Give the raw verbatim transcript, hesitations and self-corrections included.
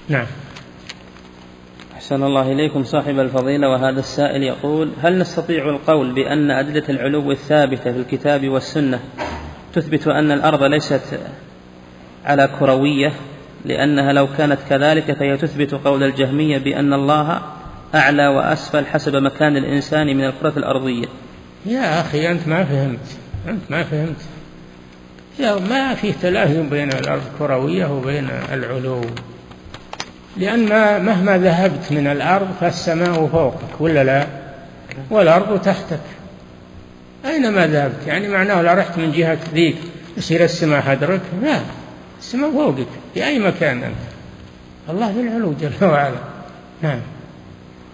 نعم. أحسن الله إليكم صاحب الفضيلة. وهذا السائل يقول: هل نستطيع القول بأن أدلة العلو الثابتة في الكتاب والسنة تثبت أن الأرض ليست على كروية، لأنها لو كانت كذلك فهي تثبت قول الجهمية بأن الله أعلى وأسفل حسب مكان الإنسان من الكرة الأرضية؟ يا أخي أنت ما فهمت أنت ما فهمت يا ما في تلازم بين الأرض كروية وبين العلو، لأن مهما ذهبت من الأرض فالسماء فوقك ولا لا، والأرض تحتك أينما ذهبت. يعني معناه لا رحت من جهة ذيك يصير السماء حدرك، لا، السماء فوقك في أي مكان أنت. الله ذو العلو جل وعلا. نعم.